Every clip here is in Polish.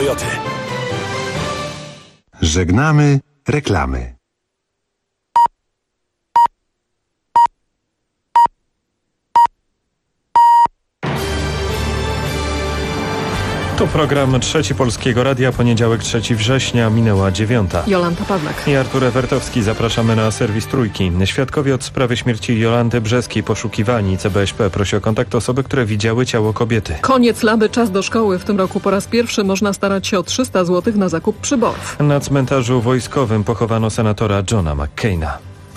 Toyoty. Żegnamy reklamy. To program Trzeci Polskiego Radia, poniedziałek 3 września, minęła 9. Jolanta Pawlak I Artur Ewertowski. Zapraszamy na serwis Trójki. Świadkowie od sprawy śmierci Jolanty Brzeskiej poszukiwani. CBŚP prosi o kontakt osoby, które widziały ciało kobiety. Koniec laby, czas do szkoły. W tym roku po raz pierwszy można starać się o 300 zł na zakup przyborów. Na cmentarzu wojskowym pochowano senatora Johna McCaina.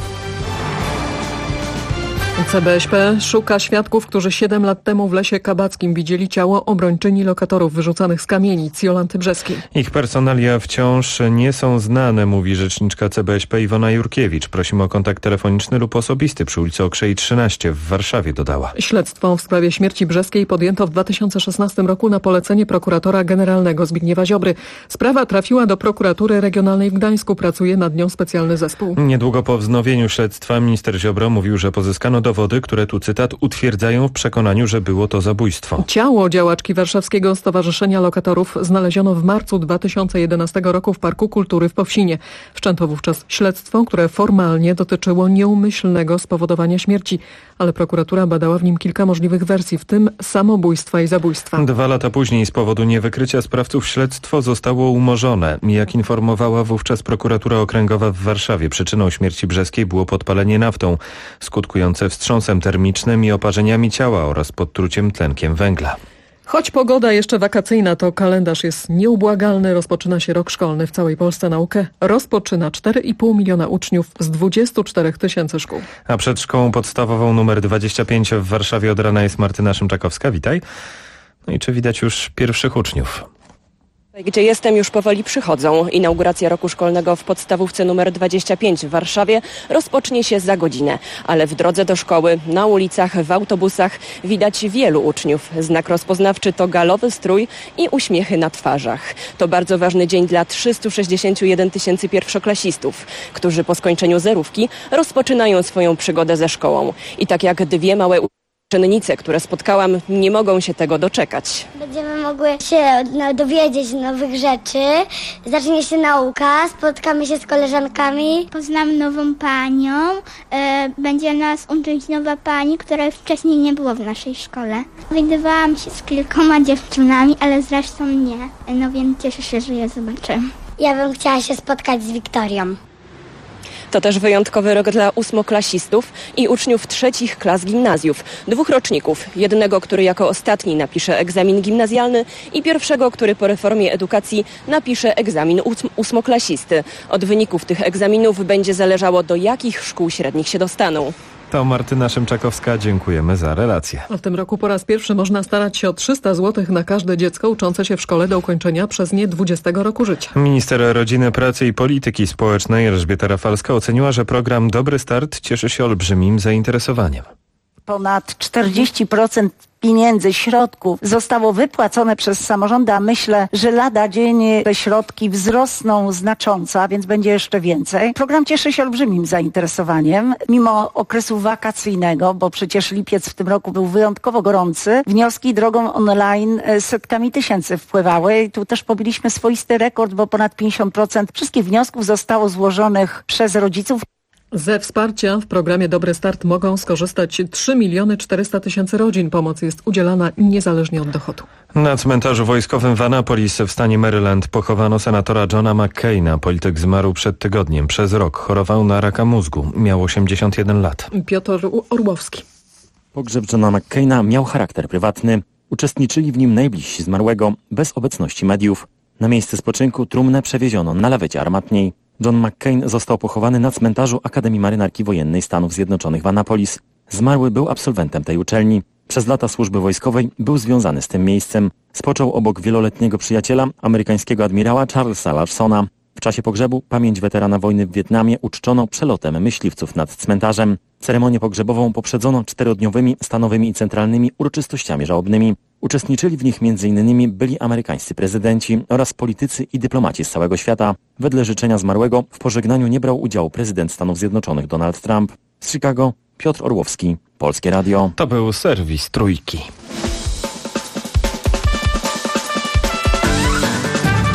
CBŚP szuka świadków, którzy 7 lat temu w Lesie Kabackim widzieli ciało obrończyni lokatorów wyrzucanych z kamienic Jolanty Brzeskiej. Ich personalia wciąż nie są znane, mówi rzeczniczka CBŚP Iwona Jurkiewicz. Prosimy o kontakt telefoniczny lub osobisty przy ulicy Okrzei 13 w Warszawie, dodała. Śledztwo w sprawie śmierci Brzeskiej podjęto w 2016 roku na polecenie prokuratora generalnego Zbigniewa Ziobry. Sprawa trafiła do prokuratury regionalnej w Gdańsku. Pracuje nad nią specjalny zespół. Niedługo po wznowieniu śledztwa minister Ziobro mówił, że pozyskano dowody, które tu, cytat, utwierdzają w przekonaniu, że było to zabójstwo. Ciało działaczki Warszawskiego Stowarzyszenia Lokatorów znaleziono w marcu 2011 roku w Parku Kultury w Powsinie. Wszczęto wówczas śledztwo, które formalnie dotyczyło nieumyślnego spowodowania śmierci, ale prokuratura badała w nim kilka możliwych wersji, w tym samobójstwa i zabójstwa. 2 lata później z powodu niewykrycia sprawców śledztwo zostało umorzone. Jak informowała wówczas prokuratura okręgowa w Warszawie, przyczyną śmierci Brzeskiej było podpalenie naftą, skutkujące wstrząsem termicznym i oparzeniami ciała oraz podtruciem tlenkiem węgla. Choć pogoda jeszcze wakacyjna, to kalendarz jest nieubłagalny. Rozpoczyna się rok szkolny. W całej Polsce naukę rozpoczyna 4,5 miliona uczniów z 24 000 szkół. A przed szkołą podstawową numer 25 w Warszawie od rana jest Martyna Szymczakowska. Witaj. No i czy widać już pierwszych uczniów? Gdzie jestem, już powoli przychodzą. Inauguracja roku szkolnego w podstawówce numer 25 w Warszawie rozpocznie się za godzinę. Ale w drodze do szkoły, na ulicach, w autobusach widać wielu uczniów. Znak rozpoznawczy to galowy strój i uśmiechy na twarzach. To bardzo ważny dzień dla 361 000 pierwszoklasistów, którzy po skończeniu zerówki rozpoczynają swoją przygodę ze szkołą. I tak jak 2 małe uczennice, które spotkałam, nie mogą się tego doczekać. Będziemy mogły się dowiedzieć nowych rzeczy, zacznie się nauka, spotkamy się z koleżankami. Poznam nową panią, będzie nas uczyć nowa pani, której wcześniej nie było w naszej szkole. Widywałam się z kilkoma dziewczynami, ale zresztą nie, no więc cieszę się, że je zobaczę. Ja bym chciała się spotkać z Wiktorią. To też wyjątkowy rok dla 8-klasistów i uczniów 3 klas gimnazjów. 2 roczników. Jednego, który jako ostatni napisze egzamin gimnazjalny i pierwszego, który po reformie edukacji napisze egzamin 8-klasisty. Od wyników tych egzaminów będzie zależało, do jakich szkół średnich się dostaną. To Martyna Szymczakowska, dziękujemy za relację. W tym roku po raz pierwszy można starać się o 300 zł na każde dziecko uczące się w szkole do ukończenia przez nie 20 roku życia. Minister Rodziny, Pracy i Polityki Społecznej Elżbieta Rafalska oceniła, że program Dobry Start cieszy się olbrzymim zainteresowaniem. Ponad 40% pieniędzy, środków zostało wypłacone przez samorządy, a myślę, że lada dzień te środki wzrosną znacząco, a więc będzie jeszcze więcej. Program cieszy się olbrzymim zainteresowaniem, mimo okresu wakacyjnego, bo przecież lipiec w tym roku był wyjątkowo gorący. Wnioski drogą online setkami tysięcy wpływały i tu też pobiliśmy swoisty rekord, bo ponad 50% wszystkich wniosków zostało złożonych przez rodziców. Ze wsparcia w programie Dobry Start mogą skorzystać 3 400 000 rodzin. Pomoc jest udzielana niezależnie od dochodu. Na cmentarzu wojskowym w Annapolis w stanie Maryland pochowano senatora Johna McCaina. Polityk zmarł przed tygodniem. Przez rok chorował na raka mózgu. Miał 81 lat. Piotr Orłowski. Pogrzeb Johna McCaina miał charakter prywatny. Uczestniczyli w nim najbliżsi zmarłego, bez obecności mediów. Na miejsce spoczynku trumnę przewieziono na lawecie armatniej. John McCain został pochowany na cmentarzu Akademii Marynarki Wojennej Stanów Zjednoczonych w Annapolis. Zmarły był absolwentem tej uczelni. Przez lata służby wojskowej był związany z tym miejscem. Spoczął obok wieloletniego przyjaciela, amerykańskiego admirała Charlesa Larsona. W czasie pogrzebu pamięć weterana wojny w Wietnamie uczczono przelotem myśliwców nad cmentarzem. Ceremonię pogrzebową poprzedzono 4-dniowymi stanowymi i centralnymi uroczystościami żałobnymi. Uczestniczyli w nich m.in. byli amerykańscy prezydenci oraz politycy i dyplomaci z całego świata. Wedle życzenia zmarłego w pożegnaniu nie brał udziału prezydent Stanów Zjednoczonych Donald Trump. Z Chicago Piotr Orłowski, Polskie Radio. To był serwis Trójki.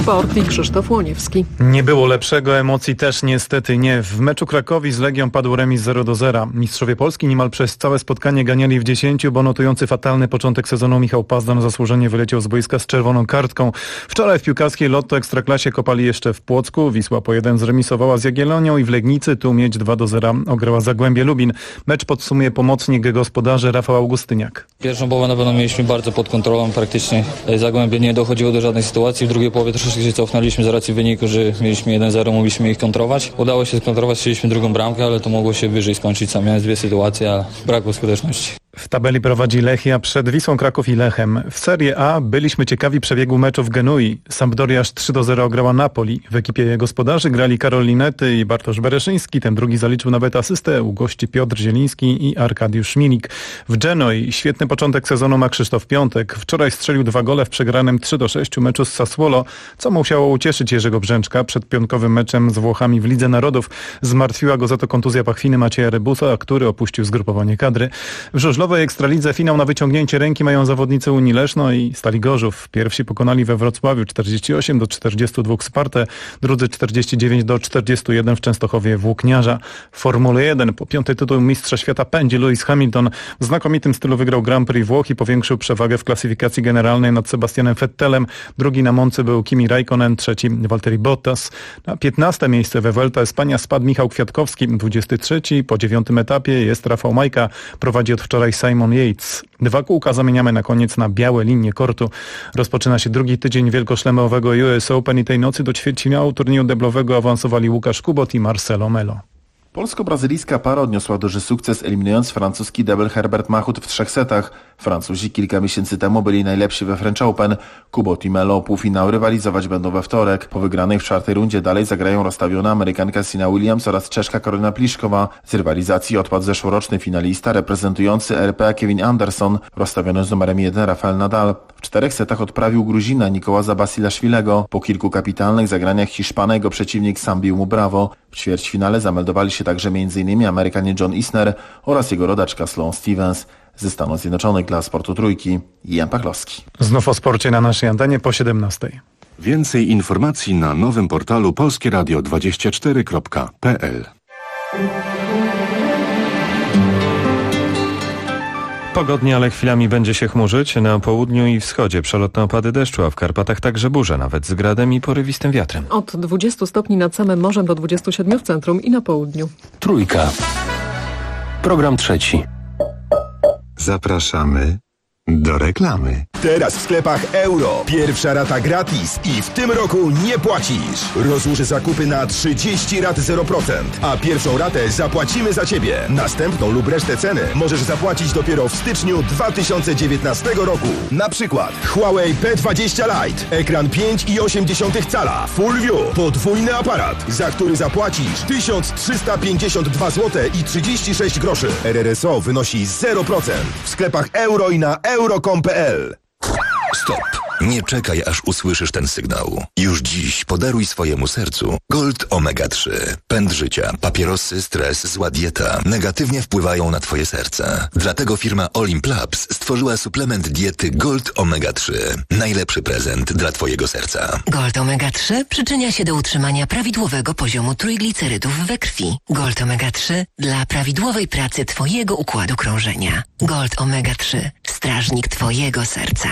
Sport i Krzysztof Łoniewski. Nie było lepszego, emocji też niestety nie. W meczu Krakowi z Legią padł remis 0-0. Mistrzowie Polski niemal przez całe spotkanie ganiali w 10, bo notujący fatalny początek sezonu Michał Pazdan zasłużenie wyleciał z boiska z czerwoną kartką. Wczoraj w piłkarskiej Lotto Ekstraklasie kopali jeszcze w Płocku. Wisła po 1 zremisowała z Jagiellonią i w Legnicy tu Miedź 2-0 ograła Zagłębie Lubin. Mecz podsumuje pomocnik gospodarzy Rafał Augustyniak. Pierwszą połowę na pewno mieliśmy bardzo pod kontrolą, praktycznie Zagłębie nie dochodziło do żadnej sytuacji. W drugiej połowie troszeczkę się cofnęliśmy z racji wyniku, że mieliśmy 1-0, mogliśmy ich kontrować. Udało się skontrować, strzeliśmy drugą bramkę, ale to mogło się wyżej skończyć. Sam miałem 2 sytuacje, ale brakło skuteczności. W tabeli prowadzi Lechia przed Wisłą Kraków i Lechem. W Serie A byliśmy ciekawi przebiegu meczu w Genui. Sampdoria aż 3-0 ograła Napoli. W ekipie gospodarzy grali Karol Linety i Bartosz Bereszyński. Ten drugi zaliczył nawet asystę. U gości Piotr Zieliński i Arkadiusz Milik. W Genoi świetny początek sezonu ma Krzysztof Piątek. Wczoraj strzelił 2 gole w przegranym 3-6 meczu z Sassuolo, co musiało ucieszyć Jerzego Brzęczka. Przed piątkowym meczem z Włochami w Lidze Narodów zmartwiła go za to kontuzja pachwiny Macieja Rebusa, który opuścił zgrupowanie kadry. W żużlowej Ekstralidze finał na wyciągnięcie ręki mają zawodnicy Unii Leszno i Stali Gorzów. Pierwsi pokonali we Wrocławiu 48-42 Spartę, drudzy 49-41 w Częstochowie Włókniarza. W Formule 1 po 5. tytuł mistrza świata pędzi Lewis Hamilton. W znakomitym stylu wygrał Grand Prix Włoch i powiększył przewagę w klasyfikacji generalnej nad Sebastianem Vettelem. Drugi na Moncy był Kimi Raikkonen, trzeci Valtteri Bottas. Na 15. miejsce we Vuelta Espania spadł Michał Kwiatkowski. 23. po 9. etapie jest Rafał Majka. Prowadzi od wczoraj Simon Yates. 2 kółka zamieniamy na koniec na białe linie kortu. Rozpoczyna się drugi tydzień wielkoszlemowego US Open i tej nocy do ćwierćfinału turnieju deblowego awansowali Łukasz Kubot i Marcelo Melo. Polsko-brazylijska para odniosła duży sukces, eliminując francuski double Herbert Mahut w 3 setach. Francuzi kilka miesięcy temu byli najlepsi we French Open. Kubot i Melo półfinał rywalizować będą we wtorek. Po wygranej w 4. rundzie dalej zagrają rozstawiona Amerykanka Sina Williams oraz Czeszka Karolina Pliszkowa. Z rywalizacji odpadł zeszłoroczny finalista reprezentujący RPA Kevin Anderson, rozstawiony z numerem 1 Rafael Nadal. W 4 setach odprawił Gruzina Nikołaza Basilashvilego. Po kilku kapitalnych zagraniach Hiszpana jego przeciwnik sam bił mu brawo. W ćwierćfinale zameldowali się także m.in. Amerykanie John Isner oraz jego rodaczka Sloane Stevens. Ze Stanów Zjednoczonych dla Sportu Trójki Jan Pachlowski. Znów o sporcie na naszej antenie po 17. Więcej informacji na nowym portalu polskieradio24.pl. Pogodnie, ale chwilami będzie się chmurzyć. Na południu i wschodzie przelotne opady deszczu, a w Karpatach także burze, nawet z gradem i porywistym wiatrem. Od 20 stopni nad samym morzem do 27 w centrum i na południu. Trójka. Program trzeci. Zapraszamy do reklamy. Teraz w sklepach Euro. Pierwsza rata gratis i w tym roku nie płacisz. Rozłóż zakupy na 30 rat 0%, a pierwszą ratę zapłacimy za Ciebie. Następną lub resztę ceny możesz zapłacić dopiero w styczniu 2019 roku. Na przykład Huawei P20 Lite, ekran 5,8 cala, Full View, podwójny aparat, za który zapłacisz 1352 zł i 36 groszy. RRSO wynosi 0%. W sklepach Euro i na euro.com.pl. Stop! Nie czekaj, aż usłyszysz ten sygnał. Już dziś podaruj swojemu sercu Gold Omega 3. Pęd życia, papierosy, stres, zła dieta negatywnie wpływają na Twoje serce. Dlatego firma Olimp Labs stworzyła suplement diety Gold Omega 3. Najlepszy prezent dla Twojego serca. Gold Omega 3 przyczynia się do utrzymania prawidłowego poziomu trójglicerydów we krwi. Gold Omega 3 dla prawidłowej pracy Twojego układu krążenia. Gold Omega 3. Strażnik Twojego serca.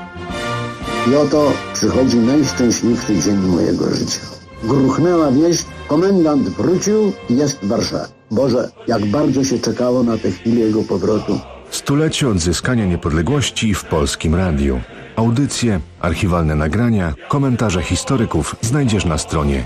I oto przychodzi najszczęśliwszy dzień mojego życia. Gruchnęła wieść, komendant wrócił i jest w Warszawie. Boże, jak bardzo się czekało na tę chwilę jego powrotu. Stulecie odzyskania niepodległości w Polskim Radiu. Audycje, archiwalne nagrania, komentarze historyków znajdziesz na stronie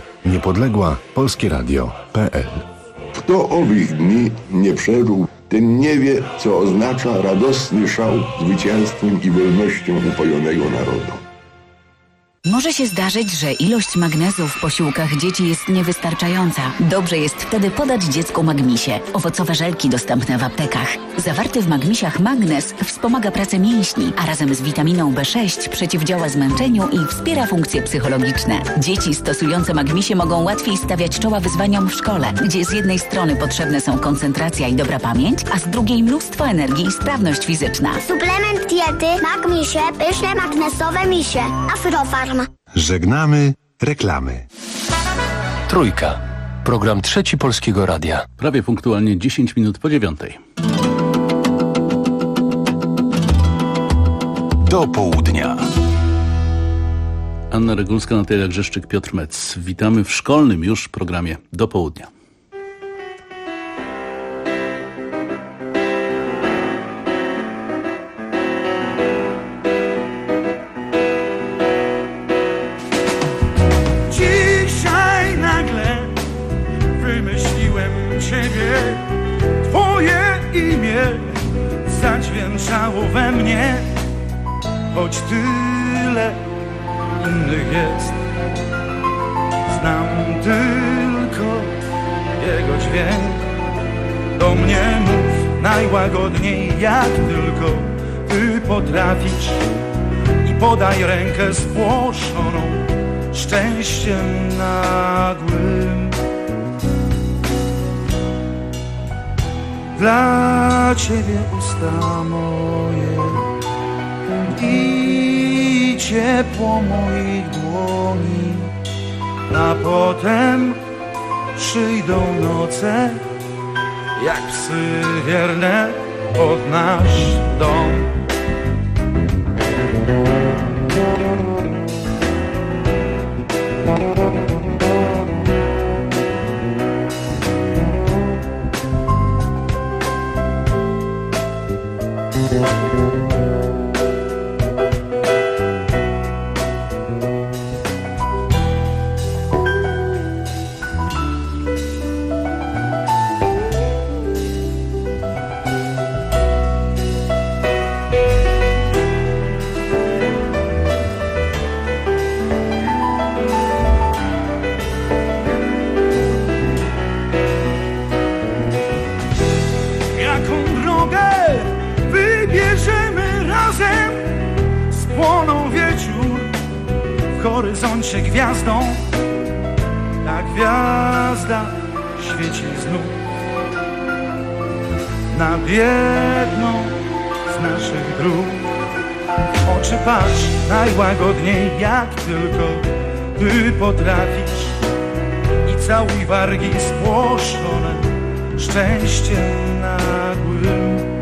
niepodległa-polskieradio.pl. Kto owych dni nie przeżył, ten nie wie, co oznacza radosny szał zwycięstwem i wolnością upojonego narodu. Może się zdarzyć, że ilość magnezu w posiłkach dzieci jest niewystarczająca. Dobrze jest wtedy podać dziecku Magmisie. Owocowe żelki dostępne w aptekach. Zawarty w Magmisiach magnez wspomaga pracę mięśni, a razem z witaminą B6 przeciwdziała zmęczeniu i wspiera funkcje psychologiczne. Dzieci stosujące Magmisie mogą łatwiej stawiać czoła wyzwaniom w szkole, gdzie z jednej strony potrzebne są koncentracja i dobra pamięć, a z drugiej mnóstwo energii i sprawność fizyczna. Suplement diety Magmisie, pyszne magnesowe misie. Afrofarm. Żegnamy reklamy. Trójka. Program Trzeci Polskiego Radia. Prawie punktualnie 10 minut po 9:00. Do południa. Anna Regulska, Natalia Grzeszczyk, Piotr Metz. Witamy w szkolnym już programie Do południa. Dzisiaj nagle wymyśliłem Ciebie, Twoje imię zadźwięczało we mnie, choć tyle innych jest. Znam tylko jego dźwięk. Do mnie mów najłagodniej, jak tylko Ty potrafisz, i podaj rękę spłoszoną szczęściem nagłym. Dla Ciebie usta moje i ciepło moich dłoni, a potem przyjdą noce, jak psy wierne pod nasz dom. horyzoncie gwiazdą, ta gwiazda świeci znów nad jedną z naszych dróg. W oczy patrz najłagodniej, jak tylko Ty potrafisz, i całuj wargi spłoszone szczęściem nagłym.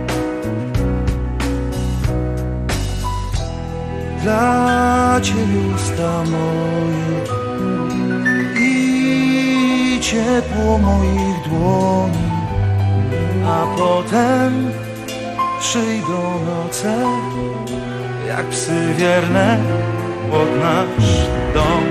Dla Ciebie usta moje i ciepło moich dłoni, a potem przyjdą noce, jak psy wierne pod nasz dom.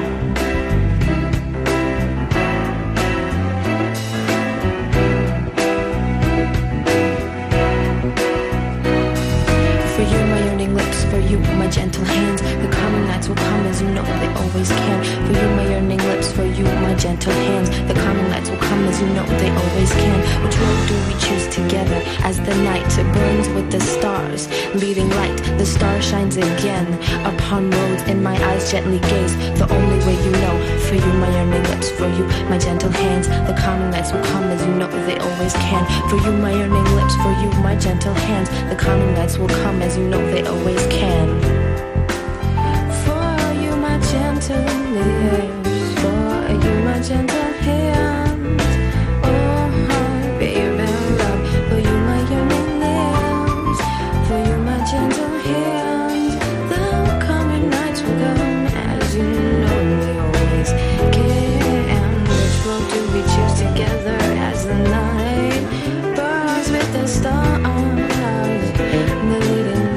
For you, my yearning lips, for you, my gentle hands. The coming nights will come as you know they always can. For you, my yearning lips, for you, my gentle hands. The coming nights will come as you know they always can. Which road do we choose together as the night burns with the stars? Leading light, the star shines again upon roads in my eyes gently gaze. The only way you know. For you, my yearning lips, for you, my gentle hands. The coming nights will come as you know they always can. For you, my yearning lips, for you, my gentle hands. The coming nights will come as you know they always can. For you, my gentle lips, for you, my gentle hands. Oh, baby, love, for you, my yearning lips, for you, my gentle hands. The coming nights will come as you know they always can. Which road do we choose together as the night burns with the stars? The leading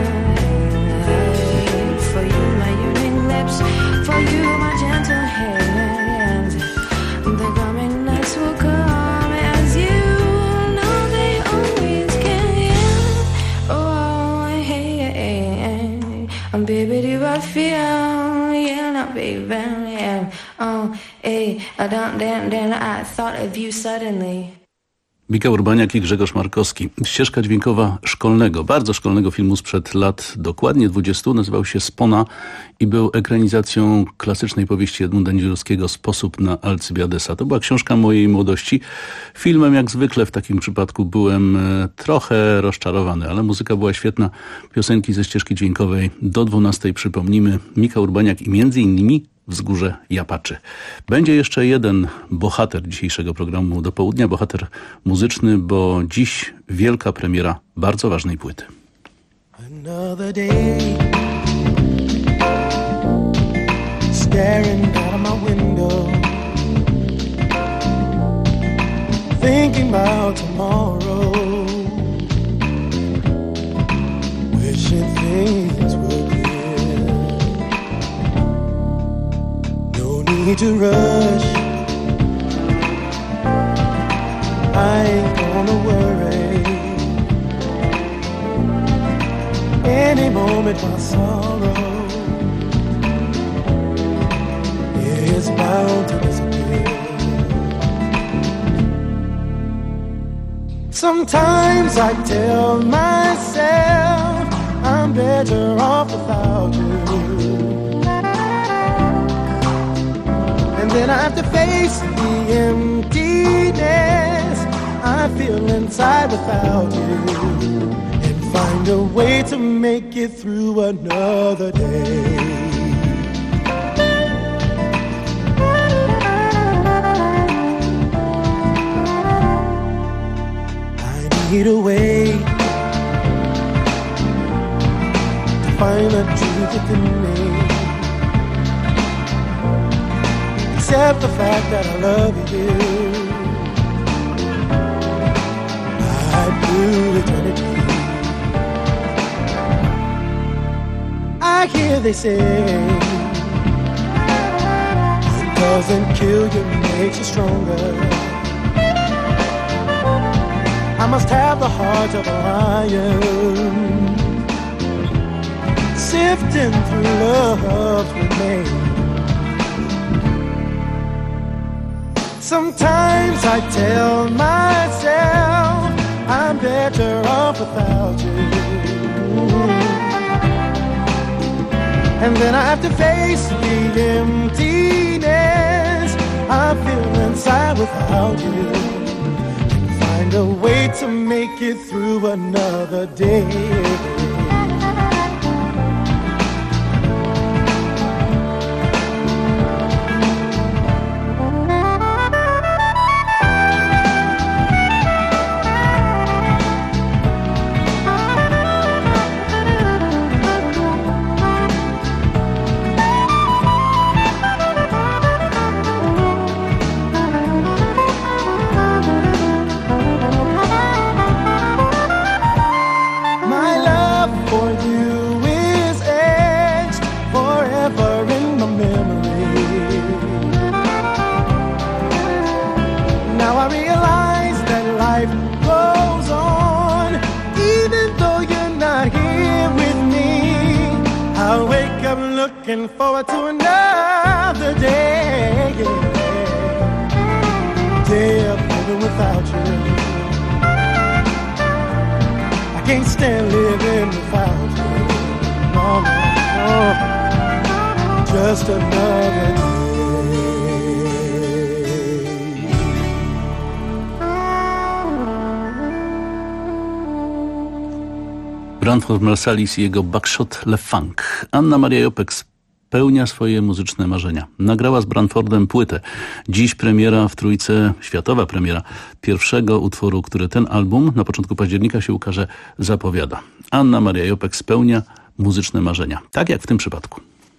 light. For you, my yearning lips, for you, my gentle hands. The coming nights will come as you know they always can. Oh, hey, baby, do I feel? Yeah, no, baby, yeah. Oh, hey, I thought of you suddenly. Mika Urbaniak i Grzegorz Markowski. Ścieżka dźwiękowa szkolnego, bardzo szkolnego filmu sprzed lat dokładnie 20. Nazywał się Spona i był ekranizacją klasycznej powieści Edmunda Niedzielskiego Sposób na Alcybiadesa. To była książka mojej młodości. Filmem jak zwykle w takim przypadku byłem trochę rozczarowany, ale muzyka była świetna. Piosenki ze ścieżki dźwiękowej do 12 przypomnimy. Mika Urbaniak i między innymi Wzgórze Japaczy. Będzie jeszcze jeden bohater dzisiejszego programu do południa, bohater muzyczny, bo dziś wielka premiera bardzo ważnej płyty. Another day, staring out of my window, thinking about tomorrow, wishing things were clear. No need to rush, I ain't gonna worry. Any moment my sorrow is bound to disappear. Sometimes I tell myself I'm better off without you, and then I have to face the emptiness I feel inside without you, find a way to make it through another day. I need a way to find the truth within me, accept the fact that I love you. I'd do eternity. I hear they say it doesn't kill you, makes you stronger. I must have the heart of a lion, sifting through love's remains. Sometimes I tell myself I'm better off without you, and then I have to face the emptiness I feel inside without you, and find a way to make it through another day. Looking forward to another day, day of living without you. I can't stand living without you. No, no, no. Just another day. Branford Marsalis i jego Buckshot Le Funk. Anna Maria Jopek spełnia swoje muzyczne marzenia. Nagrała z Branfordem płytę. Dziś premiera w Trójce, światowa premiera pierwszego utworu, który ten album na początku października się ukaże, zapowiada. Anna Maria Jopek spełnia muzyczne marzenia. Tak jak w tym przypadku.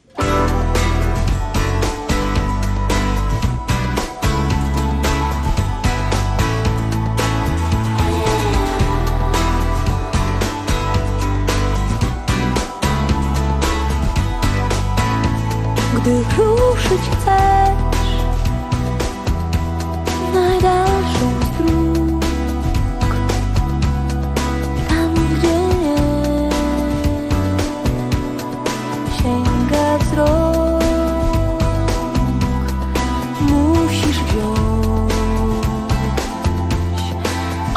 Gdy ruszyć chcesz w najdalszą z dróg, tam gdzie nie sięga wzrok, musisz wziąć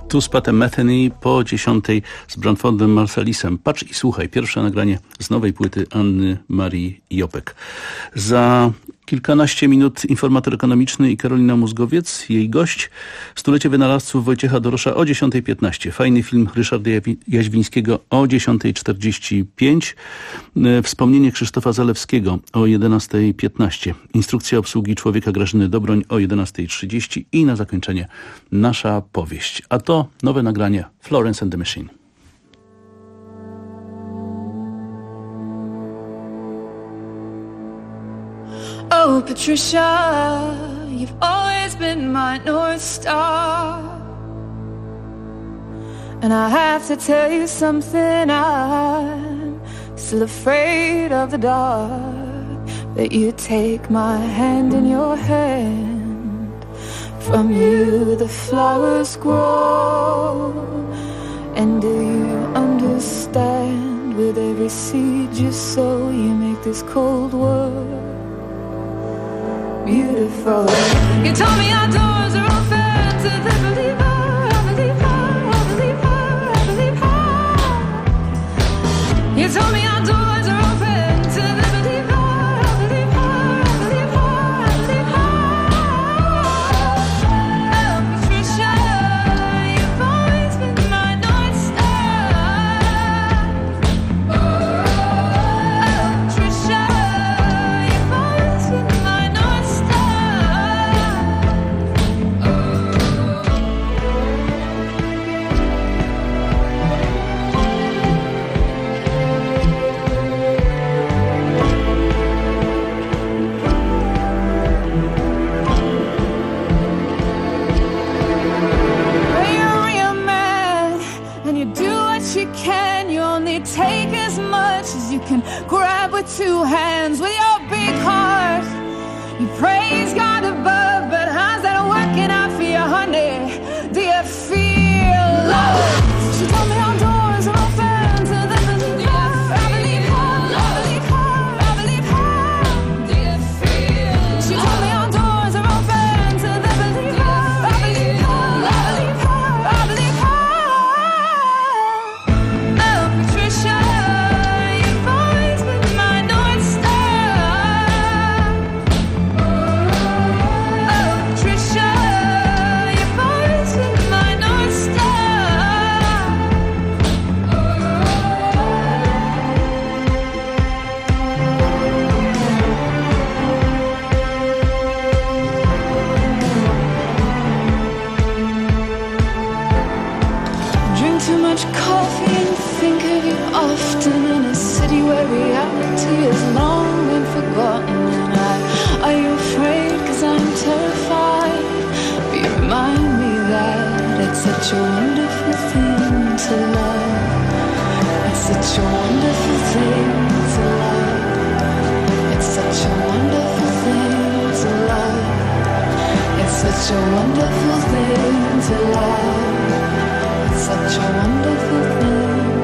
Tous Pate Metheny po 10 z Branfordem Marsalisem. Patrz i słuchaj. Pierwsze nagranie z nowej płyty Anny Marii Jopek. Za kilkanaście minut informator ekonomiczny i Karolina Mózgowiec, jej gość. Stulecie wynalazców Wojciecha Dorosza o 10:15. Fajny film Ryszarda Jaźwińskiego o 10:45. Wspomnienie Krzysztofa Zalewskiego o 11:15. Instrukcja obsługi człowieka Grażyny Dobroń o 11:30 i na zakończenie nasza powieść. A to nowe nagranie Florence and the Machine. Oh, Patricia, you've always been my North Star. And I have to tell you something, I'm still afraid of the dark. That you take my hand in your hand. From you the flowers grow. And do you understand? With every seed you sow, you make this cold world beautiful. You told me our doors are open to the believer, I believe her, I believe her, I believe her. You told me our doors are open to the believer, I believe her, I believe her, I believe her. Oh, Patricia, you've always been my North Star. Oh, Patricia, you've always been my North Star. You're a real man, and you do what you can. You only take as much as you can grab with two hands. With your big heart, you praise God above, but how's that working out for you, honey? Do you feel love? She told me our doors are open to the believer. I believe her, I believe her, I believe her. Do you feel love? She told me our doors are open to the believer. I believe her, I believe her, I believe her. Oh, Patricia, you've always been my North Star. Oh, Patricia, you've always been my North Star. Drink too much coffee and think of you often in a city where reality has long been forgotten. And are you afraid? 'Cause I'm terrified. But you remind me that it's such a wonderful thing to love. It's such a wonderful thing to love. It's such a wonderful thing to love. It's such a wonderful thing to love. It's such a wonderful thing.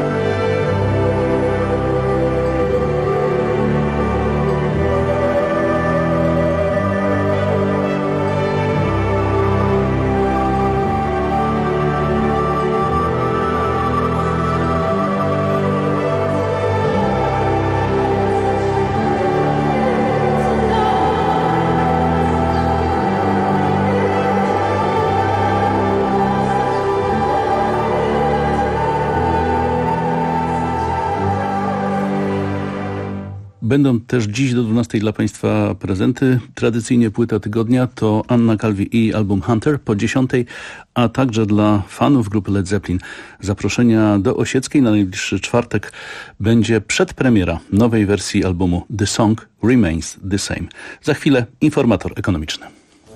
Będą też dziś do 12 dla Państwa prezenty. Tradycyjnie płyta tygodnia to Anna Calvi i album Hunter po 10, a także dla fanów grupy Led Zeppelin zaproszenia do Osieckiej na najbliższy czwartek będzie przedpremiera nowej wersji albumu The Song Remains the Same. Za chwilę informator ekonomiczny.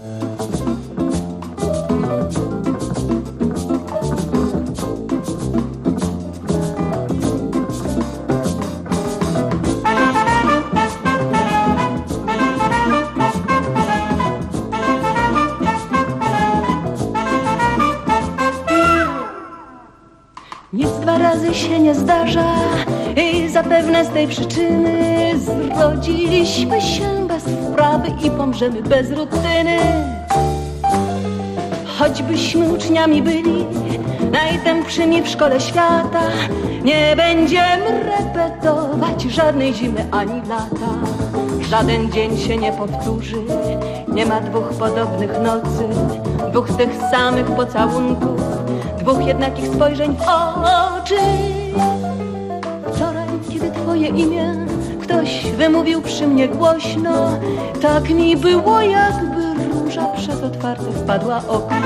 Nic dwa razy się nie zdarza i zapewne z tej przyczyny zrodziliśmy się bez wprawy i pomrzemy bez rutyny. choćbyśmy uczniami byli najtępszymi w szkole świata, nie będziemy repetować żadnej zimy ani lata. Żaden dzień się nie powtórzy, nie ma dwóch podobnych nocy, dwóch tych samych pocałunków, dwóch jednakich spojrzeń w oczy. Wczoraj, kiedy twoje imię ktoś wymówił przy mnie głośno, tak mi było, jakby róża przez otwarte wpadła okno.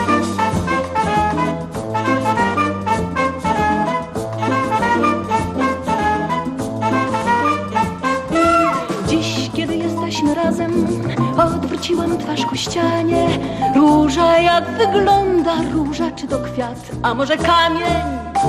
Dziś, kiedy jesteśmy razem, odwróciłam twarz ku ścianie. Róża, jak wygląda róża, czy to kwiat, a może kamień?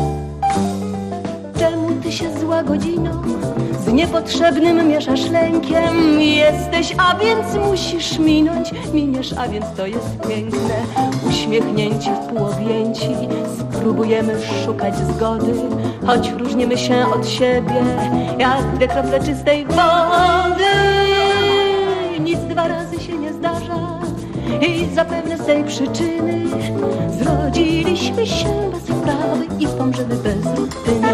Czemu ty się zła godziną z niepotrzebnym mieszasz lękiem? Jesteś, a więc musisz minąć, miniesz, a więc to jest piękne. Uśmiechnięci, wpółobjęci, spróbujemy szukać zgody, choć różnimy się od siebie, jak dwie krople czystej wody. Nic dwa razy się nie zdarza i zapewne z tej przyczyny zrodziliśmy się bez sprawy i pomrzemy bez rutyny.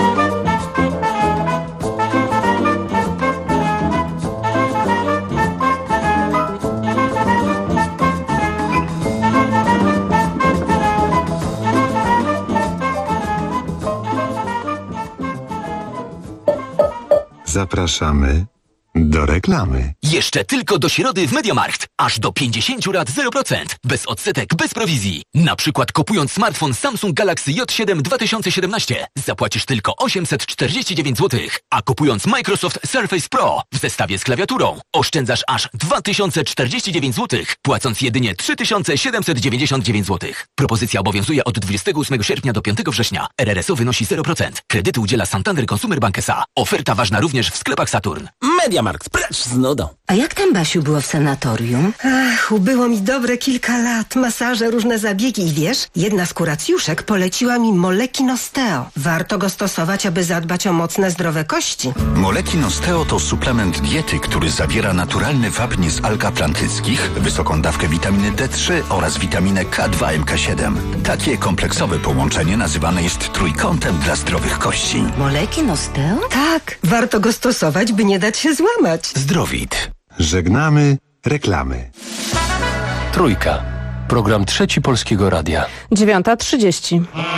Zapraszamy do reklamy. Jeszcze tylko do środy w MediaMarkt. Aż do 50 rat 0%. Bez odsetek, bez prowizji. Na przykład kupując smartfon Samsung Galaxy J7 2017 zapłacisz tylko 849 zł. A kupując Microsoft Surface Pro w zestawie z klawiaturą oszczędzasz aż 2049 zł, płacąc jedynie 3799 zł. Propozycja obowiązuje od 28 sierpnia do 5 września. RRSO wynosi 0%. Kredyty udziela Santander Consumer Bank S.A. Oferta ważna również w sklepach Saturn. MediaMarkt, precz z nudą. A jak tam, Basiu, było w sanatorium? Ach, ubyło mi dobre kilka lat. Masaże, różne zabiegi i wiesz, jedna z kuracjuszek poleciła mi Molekin Osteo. Warto go stosować, aby zadbać o mocne, zdrowe kości. Molekin Osteo to suplement diety, który zawiera naturalny wapń z alg atlantyckich, wysoką dawkę witaminy D3 oraz witaminę K2 MK7. Takie kompleksowe połączenie nazywane jest trójkątem dla zdrowych kości. Molekin Osteo? Tak, warto go stosować, by nie dać się złamać. Zdrowit. Żegnamy reklamy. Trójka. Program Trzeci Polskiego Radia. 9:30.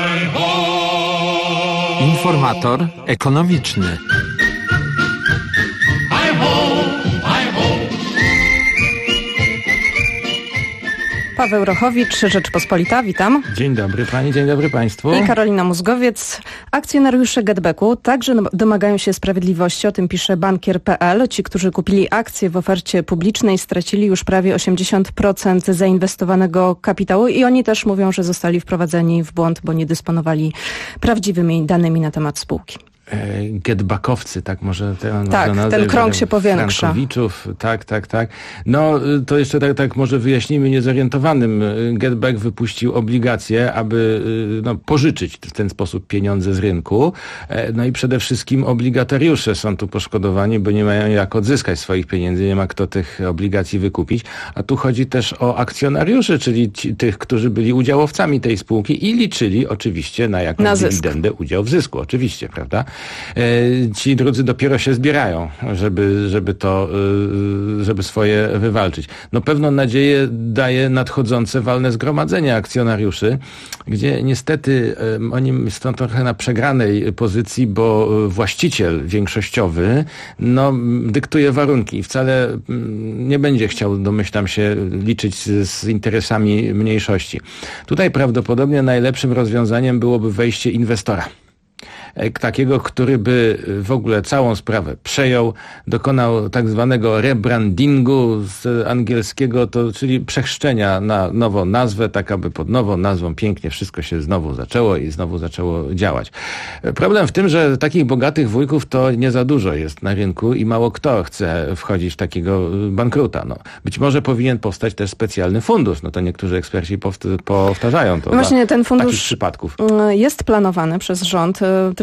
Informator ekonomiczny. Paweł Rochowicz, Rzeczpospolita, witam. Dzień dobry pani, dzień dobry państwu. I Karolina Mózgowiec. Akcjonariusze GetBacku także domagają się sprawiedliwości, o tym pisze bankier.pl. Ci, którzy kupili akcje w ofercie publicznej, stracili już prawie 80% zainwestowanego kapitału i oni też mówią, że zostali wprowadzeni w błąd, bo nie dysponowali prawdziwymi danymi na temat spółki. Getbackowcy, tak może ten krąg się powiększa. Frankowiczów, tak. No to jeszcze tak może wyjaśnijmy niezorientowanym. Getback wypuścił obligacje, aby pożyczyć w ten sposób pieniądze z rynku. No i przede wszystkim obligatariusze są tu poszkodowani, bo nie mają jak odzyskać swoich pieniędzy, nie ma kto tych obligacji wykupić. A tu chodzi też o akcjonariuszy, czyli tych, którzy byli udziałowcami tej spółki i liczyli oczywiście na jakąś dywidendę, udział w zysku, oczywiście, prawda? Ci drudzy dopiero się zbierają, żeby swoje wywalczyć. No pewną nadzieję daje nadchodzące walne zgromadzenie akcjonariuszy, gdzie niestety oni są trochę na przegranej pozycji, bo właściciel większościowy dyktuje warunki i wcale nie będzie chciał, domyślam się, liczyć z interesami mniejszości. Tutaj prawdopodobnie najlepszym rozwiązaniem byłoby wejście inwestora. Takiego, który by w ogóle całą sprawę przejął, dokonał tak zwanego rebrandingu z angielskiego, czyli przechrzczenia na nową nazwę, tak aby pod nową nazwą pięknie wszystko się znowu zaczęło i znowu zaczęło działać. Problem w tym, że takich bogatych wujków to nie za dużo jest na rynku i mało kto chce wchodzić w takiego bankruta. Być może powinien powstać też specjalny fundusz. To niektórzy eksperci powtarzają to. Właśnie ten fundusz takich przypadków jest planowany przez rząd,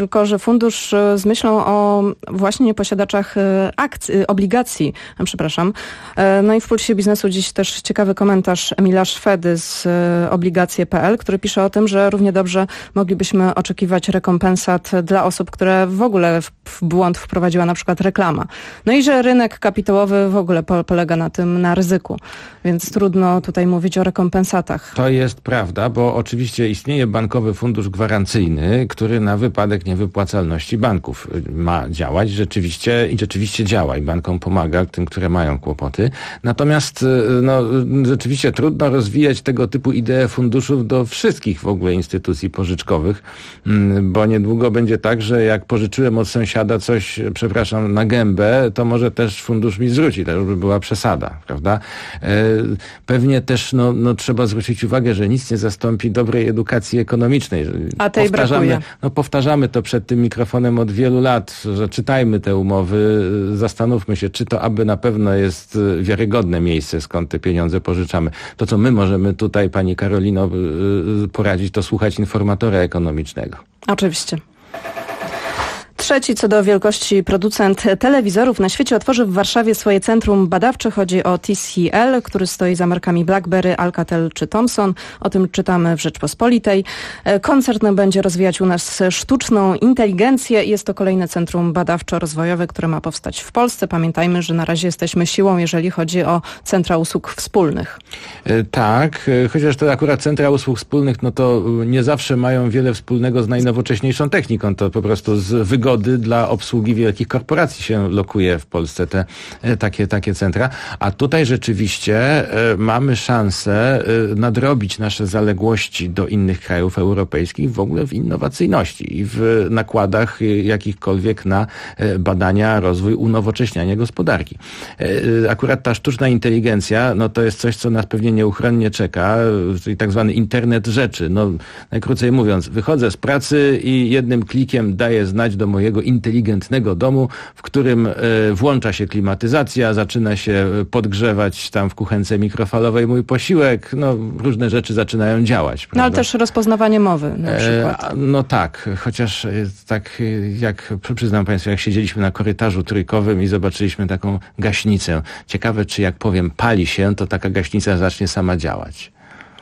tylko że fundusz z myślą o właśnie posiadaczach obligacji, przepraszam. No i w Pulsie Biznesu dziś też ciekawy komentarz Emila Szwedy z obligacje.pl, który pisze o tym, że równie dobrze moglibyśmy oczekiwać rekompensat dla osób, które w ogóle w błąd wprowadziła na przykład reklama. No i że rynek kapitałowy w ogóle polega na ryzyku, więc trudno tutaj mówić o rekompensatach. To jest prawda, bo oczywiście istnieje Bankowy Fundusz Gwarancyjny, który na wypadek niewypłacalności banków ma działać rzeczywiście działa i bankom pomaga, tym, które mają kłopoty. Natomiast rzeczywiście trudno rozwijać tego typu ideę funduszów do wszystkich w ogóle instytucji pożyczkowych, bo niedługo będzie tak, że jak pożyczyłem od sąsiada coś, na gębę, to może też fundusz mi zwróci. To już by była przesada, prawda? Pewnie też trzeba zwrócić uwagę, że nic nie zastąpi dobrej edukacji ekonomicznej. A tej brakuje. Powtarzamy to przed tym mikrofonem od wielu lat, że czytajmy te umowy, zastanówmy się, czy to aby na pewno jest wiarygodne miejsce, skąd te pieniądze pożyczamy. To, co my możemy tutaj, pani Karolino, poradzić, to słuchać informatora ekonomicznego. Oczywiście. Trzeci co do wielkości producent telewizorów na świecie otworzy w Warszawie swoje centrum badawcze. Chodzi o TCL, który stoi za markami BlackBerry, Alcatel czy Thomson. O tym czytamy w Rzeczpospolitej. Koncern będzie rozwijać u nas sztuczną inteligencję. Jest to kolejne centrum badawczo-rozwojowe, które ma powstać w Polsce. Pamiętajmy, że na razie jesteśmy siłą, jeżeli chodzi o centra usług wspólnych. Tak, chociaż to akurat centra usług wspólnych, to nie zawsze mają wiele wspólnego z najnowocześniejszą techniką. To po prostu z wygody dla obsługi wielkich korporacji się lokuje w Polsce takie centra. A tutaj rzeczywiście mamy szansę nadrobić nasze zaległości do innych krajów europejskich w ogóle w innowacyjności i w nakładach jakichkolwiek na badania, rozwój, unowocześnianie gospodarki. Akurat ta sztuczna inteligencja, to jest coś, co nas pewnie nieuchronnie czeka, czyli tak zwany internet rzeczy. Najkrócej mówiąc, wychodzę z pracy i jednym klikiem daję znać do mojego inteligentnego domu, w którym włącza się klimatyzacja, zaczyna się podgrzewać tam w kuchence mikrofalowej mój posiłek, różne rzeczy zaczynają działać. Prawda? Ale też rozpoznawanie mowy na przykład. Tak, chociaż tak jak przyznam Państwu, jak siedzieliśmy na korytarzu trójkowym i zobaczyliśmy taką gaśnicę. Ciekawe, czy jak powiem pali się, to taka gaśnica zacznie sama działać.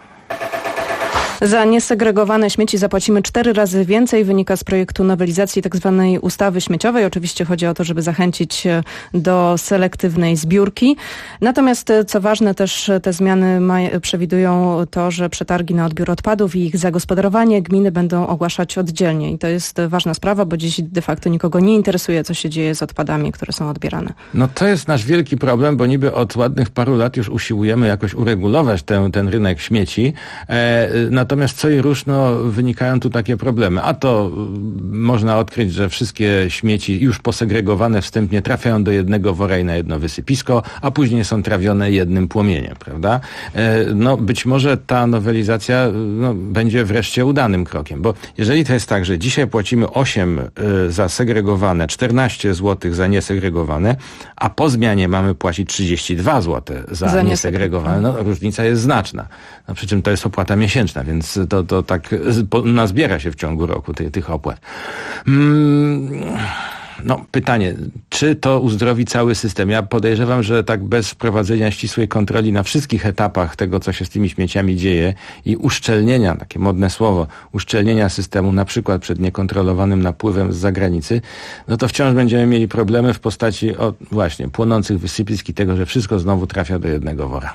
Za niesegregowane śmieci zapłacimy 4 razy więcej, wynika z projektu nowelizacji tzw. ustawy śmieciowej. Oczywiście chodzi o to, żeby zachęcić do selektywnej zbiórki. Natomiast co ważne, też te zmiany przewidują to, że przetargi na odbiór odpadów i ich zagospodarowanie gminy będą ogłaszać oddzielnie. I to jest ważna sprawa, bo dziś de facto nikogo nie interesuje, co się dzieje z odpadami, które są odbierane. To jest nasz wielki problem, bo niby od ładnych paru lat już usiłujemy jakoś uregulować ten rynek śmieci. Natomiast co i rusz wynikają tu takie problemy. A to można odkryć, że wszystkie śmieci już posegregowane wstępnie trafiają do jednego wora i na jedno wysypisko, a później są trawione jednym płomieniem, prawda? Być może ta nowelizacja będzie wreszcie udanym krokiem, bo jeżeli to jest tak, że dzisiaj płacimy 8 za segregowane, 14 zł za niesegregowane, a po zmianie mamy płacić 32 zł za niesegregowane, różnica jest znaczna. Przy czym to jest opłata miesięczna, więc to tak nazbiera się w ciągu roku tych opłat. Pytanie, czy to uzdrowi cały system? Ja podejrzewam, że tak bez wprowadzenia ścisłej kontroli na wszystkich etapach tego, co się z tymi śmieciami dzieje i uszczelnienia, takie modne słowo, uszczelnienia systemu, na przykład przed niekontrolowanym napływem z zagranicy, to wciąż będziemy mieli problemy w postaci właśnie płonących wysypisk i tego, że wszystko znowu trafia do jednego wora.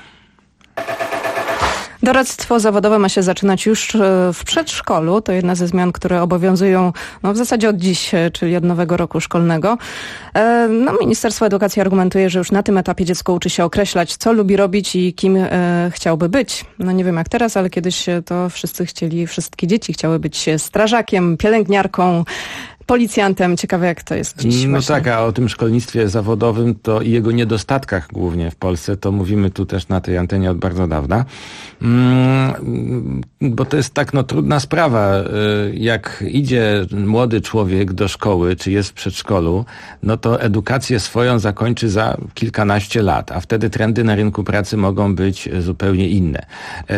Doradztwo zawodowe ma się zaczynać już w przedszkolu. To jedna ze zmian, które obowiązują w zasadzie od dziś, czyli od nowego roku szkolnego. Ministerstwo Edukacji argumentuje, że już na tym etapie dziecko uczy się określać, co lubi robić i kim chciałby być. Nie wiem jak teraz, ale kiedyś to wszystkie dzieci chciały być strażakiem, pielęgniarką, policjantem. Ciekawe jak to jest dziś właśnie. Tak, a o tym szkolnictwie zawodowym to i jego niedostatkach głównie w Polsce, to mówimy tu też na tej antenie od bardzo dawna. Bo to jest tak trudna sprawa. Jak idzie młody człowiek do szkoły, czy jest w przedszkolu, to edukację swoją zakończy za kilkanaście lat, a wtedy trendy na rynku pracy mogą być zupełnie inne.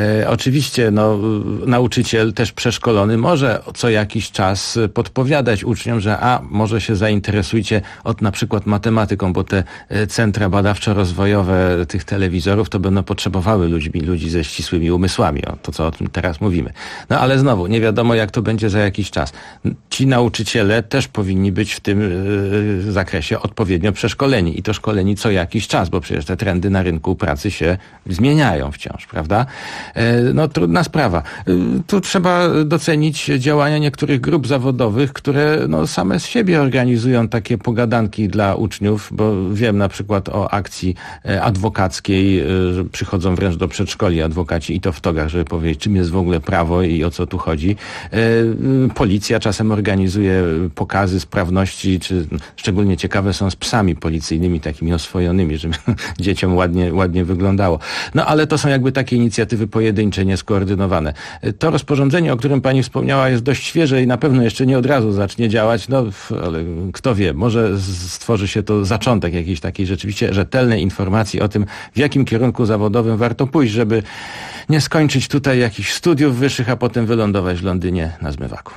Oczywiście nauczyciel też przeszkolony może co jakiś czas podpowiadać uczniom, uczniom, że może się zainteresujcie od na przykład matematyką, bo te centra badawczo-rozwojowe tych telewizorów to będą potrzebowały ludzi ze ścisłymi umysłami. To, co o tym teraz mówimy. No ale znowu, nie wiadomo, jak to będzie za jakiś czas. Ci nauczyciele też powinni być w tym zakresie odpowiednio przeszkoleni i to szkoleni co jakiś czas, bo przecież te trendy na rynku pracy się zmieniają wciąż, prawda? No trudna sprawa. Tu trzeba docenić działania niektórych grup zawodowych, które same z siebie organizują takie pogadanki dla uczniów, bo wiem na przykład o akcji adwokackiej, że przychodzą wręcz do przedszkoli adwokaci i to w togach, żeby powiedzieć, czym jest w ogóle prawo i o co tu chodzi. Policja czasem organizuje pokazy sprawności, czy szczególnie ciekawe są z psami policyjnymi, takimi oswojonymi, żeby dzieciom ładnie wyglądało. No ale to są jakby takie inicjatywy pojedyncze, nieskoordynowane. To rozporządzenie, o którym pani wspomniała, jest dość świeże i na pewno jeszcze nie od razu zacznie działać, ale kto wie, może stworzy się to zaczątek jakiejś takiej rzeczywiście rzetelnej informacji o tym, w jakim kierunku zawodowym warto pójść, żeby nie skończyć tutaj jakichś studiów wyższych, a potem wylądować w Londynie na zmywaku.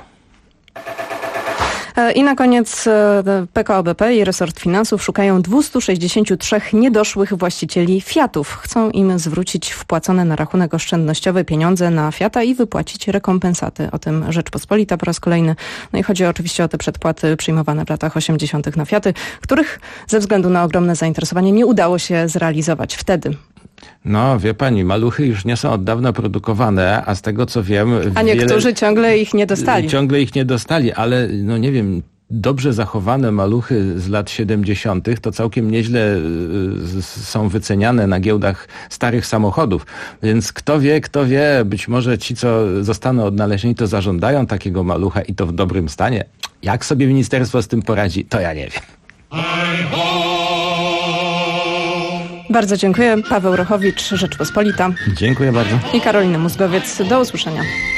I na koniec PKO BP i resort finansów szukają 263 niedoszłych właścicieli Fiatów. Chcą im zwrócić wpłacone na rachunek oszczędnościowy pieniądze na Fiata i wypłacić rekompensaty. O tym Rzeczpospolita po raz kolejny. No i chodzi oczywiście o te przedpłaty przyjmowane w latach 80. na Fiaty, których ze względu na ogromne zainteresowanie nie udało się zrealizować wtedy. No, wie pani, maluchy już nie są od dawna produkowane, a z tego co wiem... A niektórzy ciągle ich nie dostali. Ciągle ich nie dostali, ale nie wiem, dobrze zachowane maluchy z lat 70. to całkiem nieźle są wyceniane na giełdach starych samochodów. Więc kto wie, być może ci, co zostaną odnalezieni, to zażądają takiego malucha i to w dobrym stanie. Jak sobie ministerstwo z tym poradzi, to ja nie wiem. Bardzo dziękuję. Paweł Rochowicz, Rzeczpospolita. Dziękuję bardzo. I Karolina Mózgowiec. Do usłyszenia.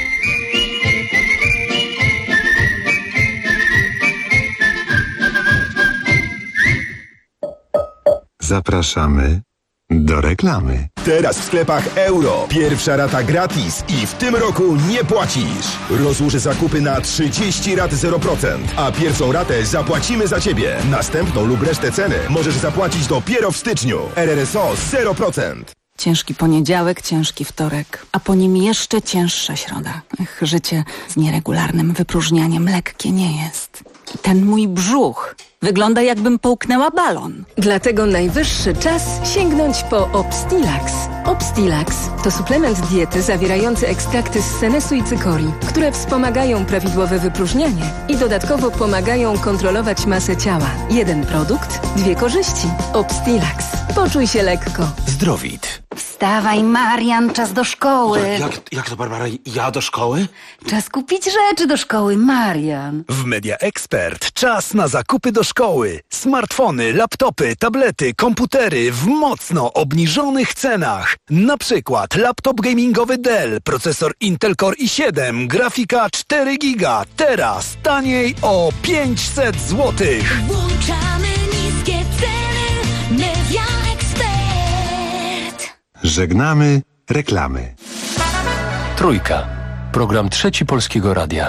Zapraszamy do reklamy. Teraz w sklepach Euro. Pierwsza rata gratis i w tym roku nie płacisz. Rozłóż zakupy na 30 rat 0%, a pierwszą ratę zapłacimy za Ciebie. Następną lub resztę ceny możesz zapłacić dopiero w styczniu. RRSO 0%. Ciężki poniedziałek, ciężki wtorek, a po nim jeszcze cięższa środa. Życie z nieregularnym wypróżnianiem lekkie nie jest. Ten mój brzuch wygląda, jakbym połknęła balon. Dlatego najwyższy czas sięgnąć po Obstilax. Obstilax to suplement diety zawierający ekstrakty z senesu i cykorii, które wspomagają prawidłowe wypróżnianie i dodatkowo pomagają kontrolować masę ciała. Jeden produkt, dwie korzyści. Obstilax. Poczuj się lekko. Zdrowit. Wstawaj, Marian, czas do szkoły. Jak to, Barbara? Ja do szkoły? Czas kupić rzeczy do szkoły, Marian. W Media Expert czas na zakupy do szkoły. Smartfony, laptopy, tablety, komputery w mocno obniżonych cenach. Na przykład laptop gamingowy Dell, procesor Intel Core i7, grafika 4 GB. Teraz taniej o 500 zł. Włączamy niskie ceny. Media Expert. Żegnamy reklamy. Trójka. Program Trzeci Polskiego Radia.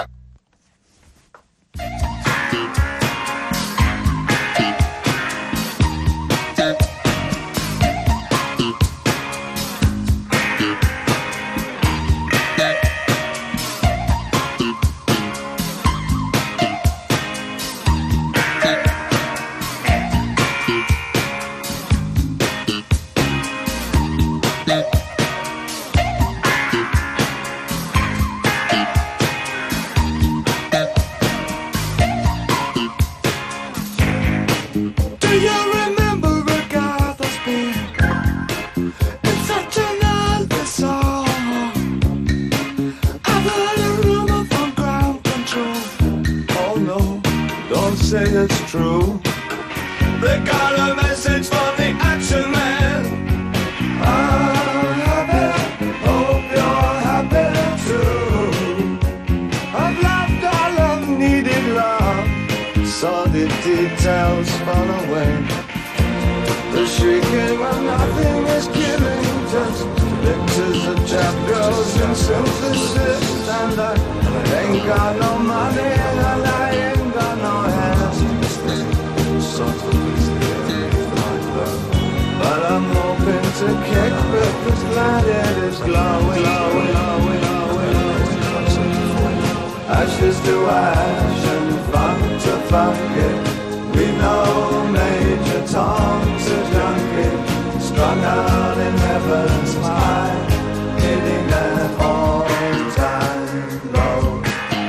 Say it's true. They got a message from the Action Man. I'm happy, hope you're happy too. I've laughed all I've needed love, saw the details fall away. The shrieking when nothing is killing, just pictures of chapters and synthesis. And I ain't got no money and I ain't got no ashes to ash and fun to funky. We know Major Tom's a junkie, strung out in heaven's high, hitting that all-time low.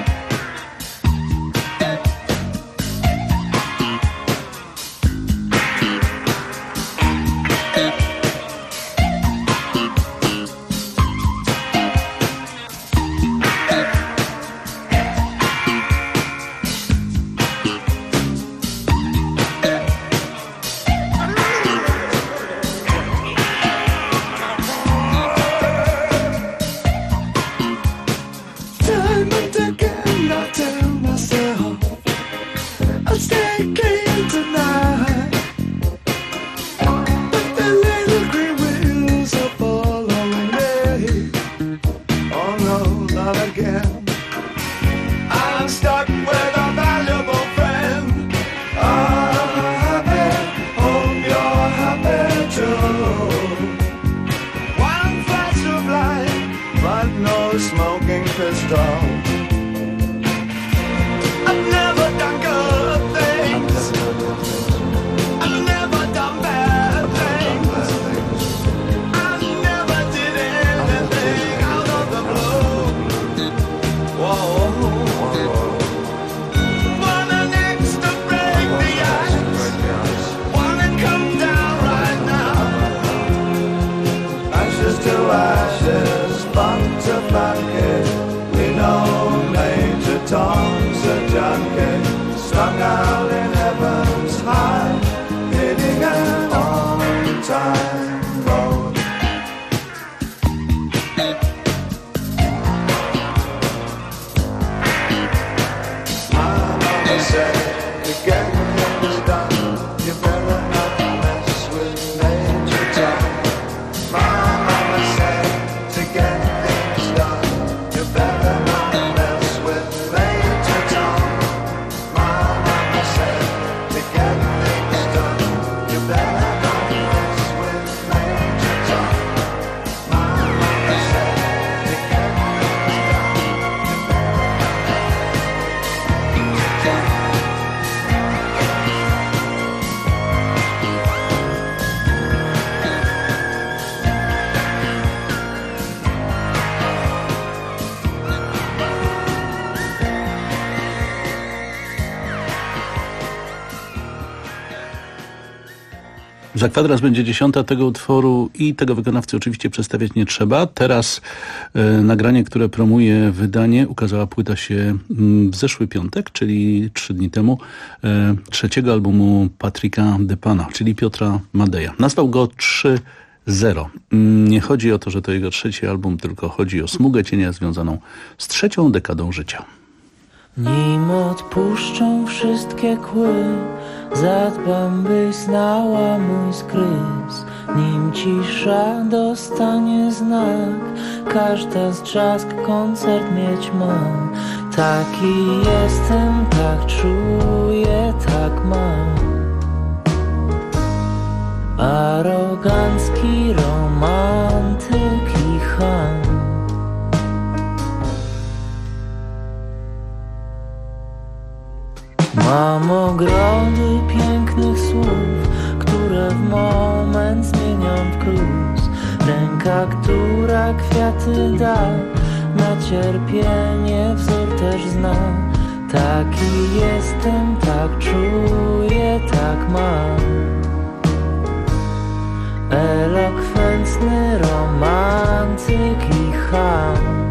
Za kwadras będzie 10 tego utworu i tego wykonawcy oczywiście przedstawiać nie trzeba. Teraz nagranie, które promuje wydanie, ukazała płyta się w zeszły piątek, czyli 3 dni temu, trzeciego albumu Patryka Depana, czyli Piotra Madeja. Nazwał go 3.0. Nie chodzi o to, że to jego trzeci album, tylko chodzi o smugę cienia związaną z trzecią dekadą życia. Nim odpuszczą wszystkie kły, zadbam, byś znała mój skrys. Nim cisza dostanie znak, każda z trzask koncert mieć ma. Taki jestem, tak czuję, tak mam. Arogancki romantyk i cham. Mam ogrody pięknych słów, które w moment zmieniam w gruz. Ręka, która kwiaty da, na cierpienie wzór też zna. Taki jestem, tak czuję, tak mam. Elokwentny romantyk i cham.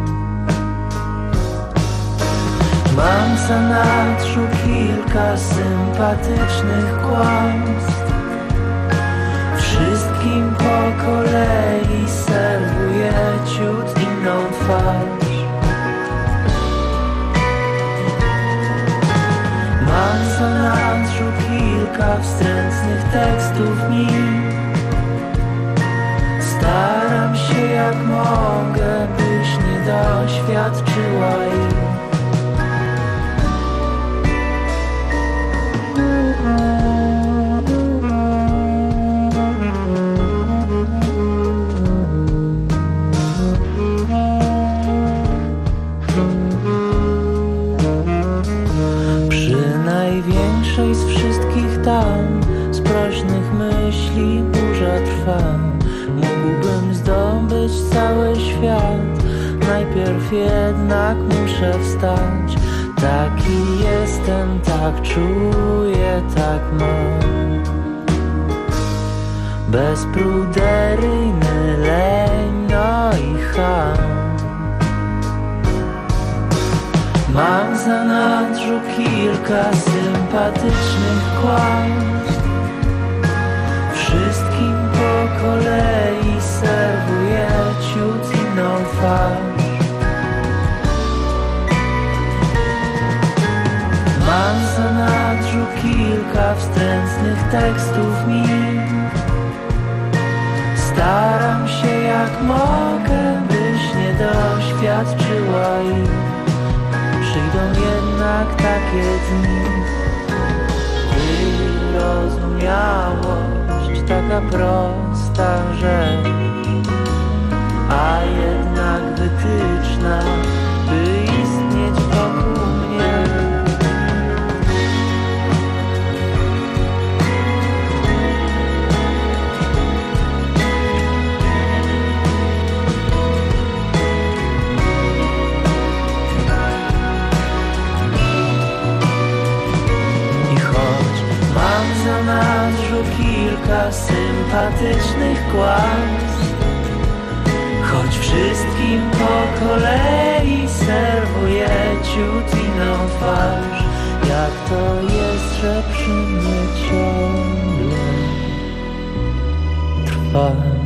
Mam w zanadrzu kilka sympatycznych kłamstw. Wszystkim po kolei serwuję ciut inną twarz. Mam w zanadrzu kilka wstrętnych tekstów mi. Staram się jak mogę, byś nie doświadczyła ich. sam, z prośnych myśli burza trwa. Mógłbym zdobyć cały świat, najpierw jednak muszę wstać. Taki jestem, tak czuję, tak mam. Bezpruderyjny leń, no i cham. Mam w zanadrzu kilka sympatycznych kłamstw. Wszystkim po kolei serwuję ciut inną farsz. Mam w zanadrzu kilka wstrętnych tekstów mi. Staram się jak mogę, byś nie doświadczyła ich. Przyjdą jednak takie dni, wyrozumiałość taka prosta rzecz, a jednak wytyczna, by istnieć wokół mnie. Kilka sympatycznych kłamstw, choć wszystkim po kolei serwuję ciut inną farsz. Jak to jest, że przy mnie ciągle trwasz?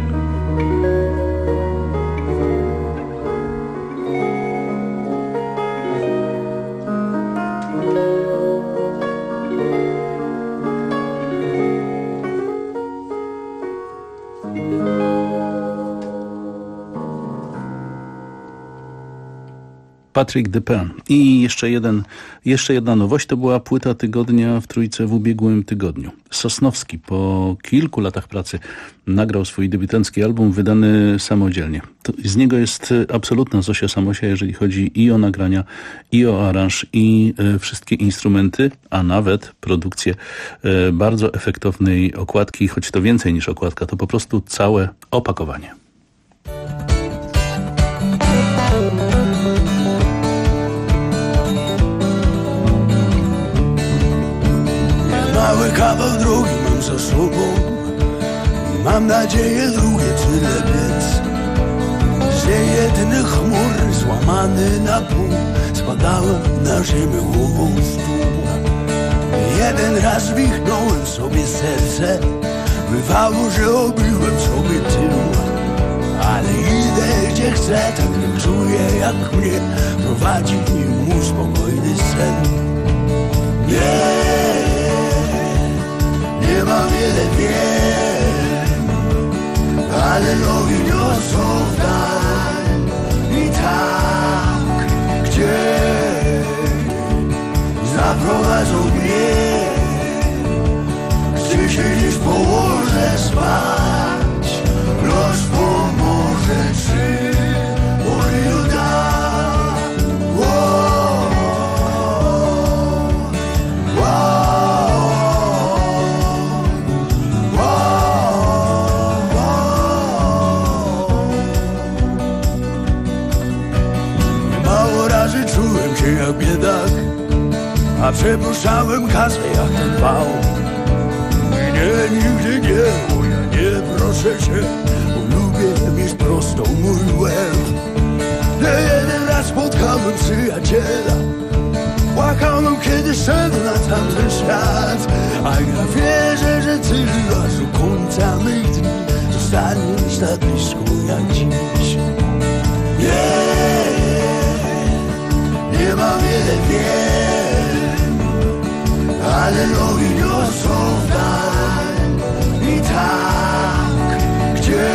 Patrick Dupin. I jeszcze jedna nowość, to była płyta tygodnia w Trójce w ubiegłym tygodniu. Sosnowski po kilku latach pracy nagrał swój debiutancki album wydany samodzielnie. Z niego jest absolutna Zosia Samosia, jeżeli chodzi i o nagrania, i o aranż, i wszystkie instrumenty, a nawet produkcję bardzo efektownej okładki, choć to więcej niż okładka, to po prostu całe opakowanie. Mały kawał drogi mam za sobą, mam nadzieję drugie tyle biec. Z niejednych chmur złamany na pół spadałem na ziemię głową w dół. Jeden raz wichnąłem sobie serce, bywało, że obiłem sobie tył. Ale idę gdzie chcę, tak nie czuję jak mnie prowadzi mu spokojny sen. Nie mam wiele wiem, ale nogi niosą w dal. I tak, gdzie zaprowadzą mnie, gdzie się dziś położę spać. Los pomoże, czy Boże da. Czułem się jak biedak, a przepuszczałem kasę jak ten wał. Nie, nigdy nie, bo ja nie proszę się, bo lubię mieć prostą mój łeb. Nie jeden raz spotkałem przyjaciela, płakałem kiedy szedł na tamten świat. A ja wierzę, że ty aż do końca mych dni zostaniesz tak blisko jak dziś. Nie mam wiele wiem, ale nogi niosą w dal. I tak, gdzie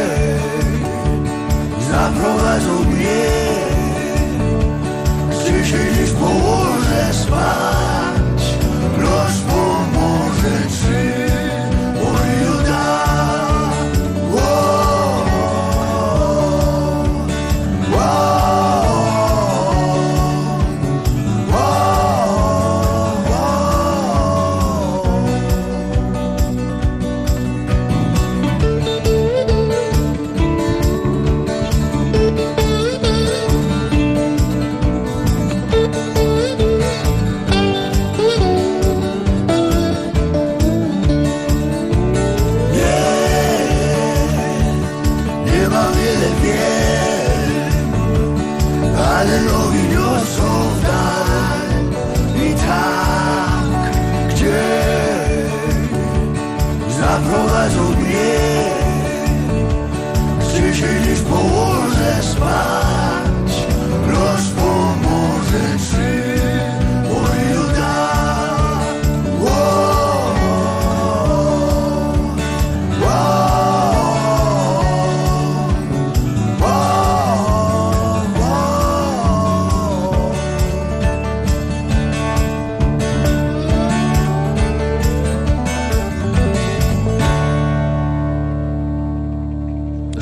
zaprowadzą mnie, gdzie się dziś położę spać. Los pomoże, czy Boże da.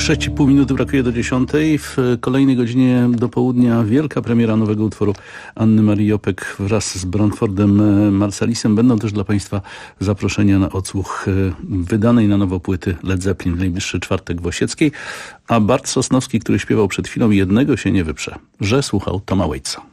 6,5 minuty brakuje do 10. W kolejnej godzinie do południa wielka premiera nowego utworu Anny Marii Jopek wraz z Branfordem Marsalisem. Będą też dla Państwa zaproszenia na odsłuch wydanej na nowo płyty Led Zeppelin w najbliższy czwartek w Osieckiej. A Bart Sosnowski, który śpiewał przed chwilą, jednego się nie wyprze, że słuchał Toma Waitsa.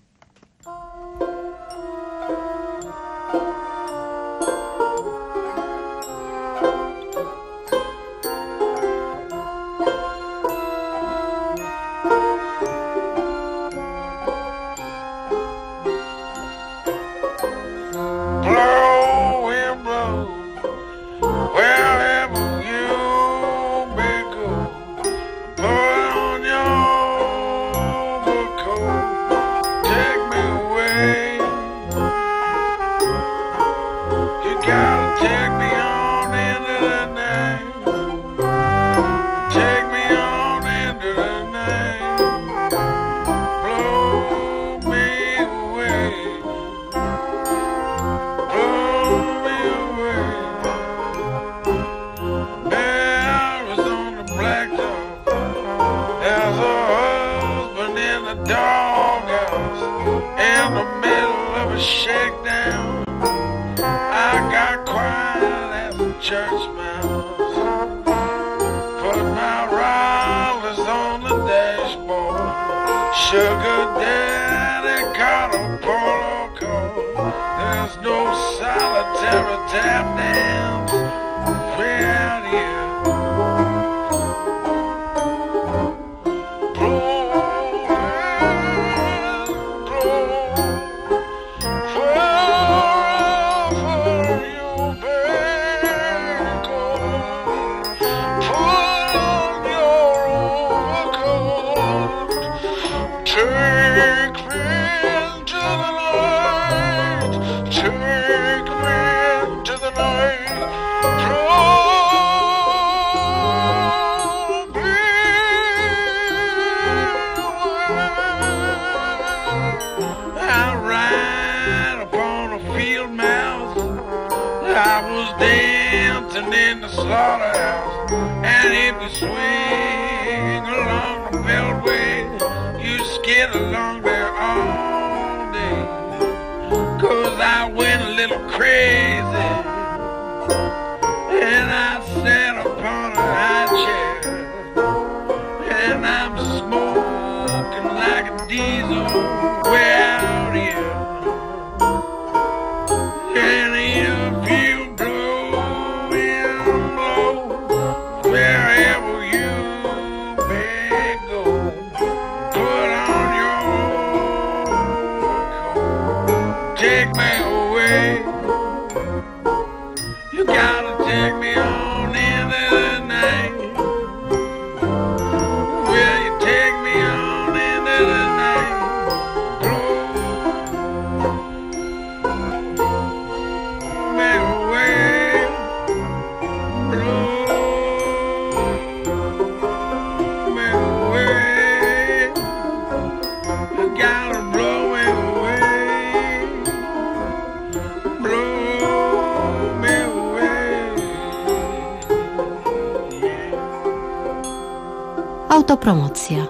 Autopromocja.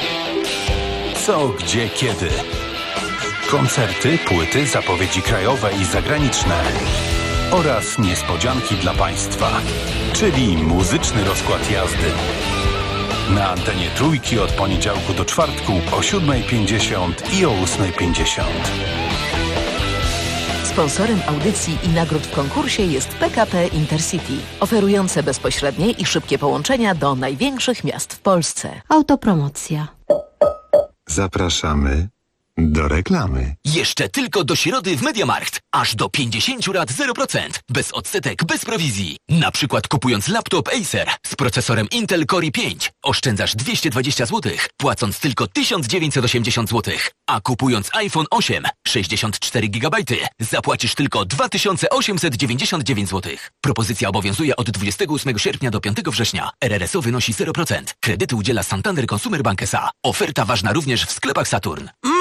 Co, gdzie, kiedy. Koncerty, płyty, zapowiedzi krajowe i zagraniczne oraz niespodzianki dla Państwa, czyli muzyczny rozkład jazdy. Na antenie Trójki od poniedziałku do czwartku o 7:50 i o 8:50. Sponsorem audycji i nagród w konkursie jest PKP Intercity, oferujące bezpośrednie i szybkie połączenia do największych miast w Polsce. Autopromocja. Zapraszamy do reklamy. Jeszcze tylko do środy w MediaMarkt. Aż do 50 rat 0%. Bez odsetek, bez prowizji. Na przykład kupując laptop Acer z procesorem Intel Core i5 oszczędzasz 220 zł, płacąc tylko 1980 zł. A kupując iPhone 8 64 GB zapłacisz tylko 2899 zł. Propozycja obowiązuje od 28 sierpnia do 5 września. RRSO wynosi 0%. Kredyty udziela Santander Consumer Bank S.A. Oferta ważna również w sklepach Saturn.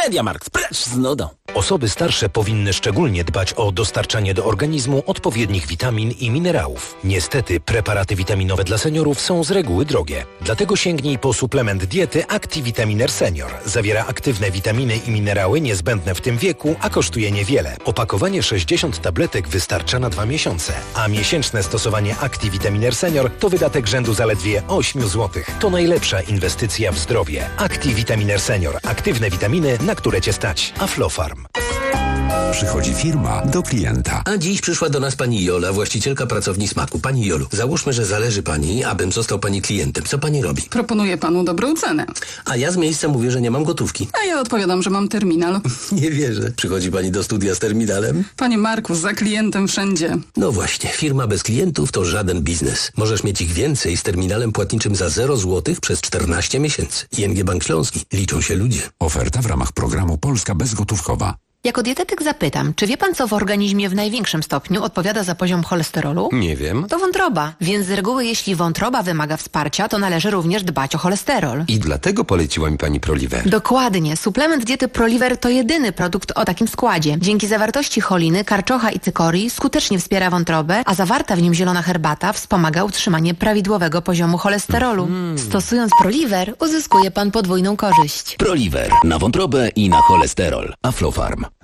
Mediamarkt, precz z nudą. Osoby starsze powinny szczególnie dbać o dostarczanie do organizmu odpowiednich witamin i minerałów. Niestety preparaty witaminowe dla seniorów są z reguły drogie. Dlatego sięgnij po suplement diety ActiVitaminer Senior. Zawiera aktywne witaminy i minerały niezbędne w tym wieku, a kosztuje niewiele. Opakowanie 60 tabletek wystarcza na 2 miesiące, a miesięczne stosowanie ActiVitaminer Senior to wydatek rzędu zaledwie 8 zł. To najlepsza inwestycja w zdrowie. ActiVitaminer Senior. Aktywne witaminy, na które Cię stać. Aflofarm. Przychodzi firma do klienta. A dziś przyszła do nas pani Jola, właścicielka pracowni Smaku. Pani Jolu, załóżmy, że zależy pani, abym został pani klientem. Co pani robi? Proponuję panu dobrą cenę. A ja z miejsca mówię, że nie mam gotówki. A ja odpowiadam, że mam terminal. Nie wierzę. Przychodzi pani do studia z terminalem? Panie Marku, za klientem wszędzie. No właśnie, firma bez klientów to żaden biznes. Możesz mieć ich więcej z terminalem płatniczym za 0 zł przez 14 miesięcy. ING Bank Śląski. Liczą się ludzie. Oferta w ramach programu Polska Bezgotówkowa. Jako dietetyk zapytam, czy wie pan, co w organizmie w największym stopniu odpowiada za poziom cholesterolu? Nie wiem. To wątroba, więc z reguły jeśli wątroba wymaga wsparcia, to należy również dbać o cholesterol. I dlatego poleciła mi pani Proliver. Dokładnie. Suplement diety Proliver to jedyny produkt o takim składzie. Dzięki zawartości choliny, karczocha i cykorii skutecznie wspiera wątrobę, a zawarta w nim zielona herbata wspomaga utrzymanie prawidłowego poziomu cholesterolu. Stosując Proliver, uzyskuje pan podwójną korzyść. Proliver na wątrobę i na cholesterol. Aflofarm.